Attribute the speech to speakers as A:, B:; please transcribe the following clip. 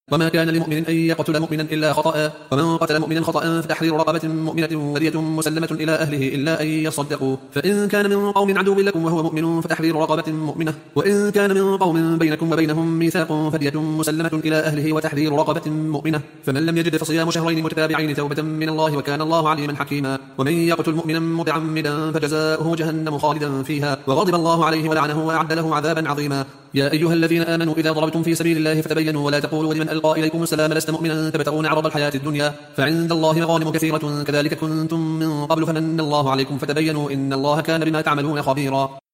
A: وما كان لمؤمن أن يقتل مؤمنا إلا خطأ، ومن قتل مؤمنا خطأ فتحرير رقبة مؤمنة ودية مسلمة إلى أهله إلا أن يصدقوا، فإن كان من قوم عدو لكم وهو مؤمن فتحرير رقبة مؤمنة، وإن كان من قوم بينكم وبينهم ميثاق فدية مسلمة إلى أهله وتحرير رقبة مؤمنة، فمن لم يجد فصيام شهرين متتابعين توبة من الله وكان الله عليما حكيما. ومن يقتل مؤمنا متعمدا فجزاؤه جهنم خالدا فيها وغضب الله عليه ولعنه وأعد له عذابا عظيما. يا أيها الذين آمنوا إذا ضربتم في سبيل الله فتبينوا ولا تقولوا لمن ألقى إليكم السلام لست مؤمنا تبتغون عرض الحياة الدنيا فعند الله مغانم كثيرة كذلك كنتم من قبل فمن الله عليكم فتبينوا إن الله كان بما تعملون خبيرا.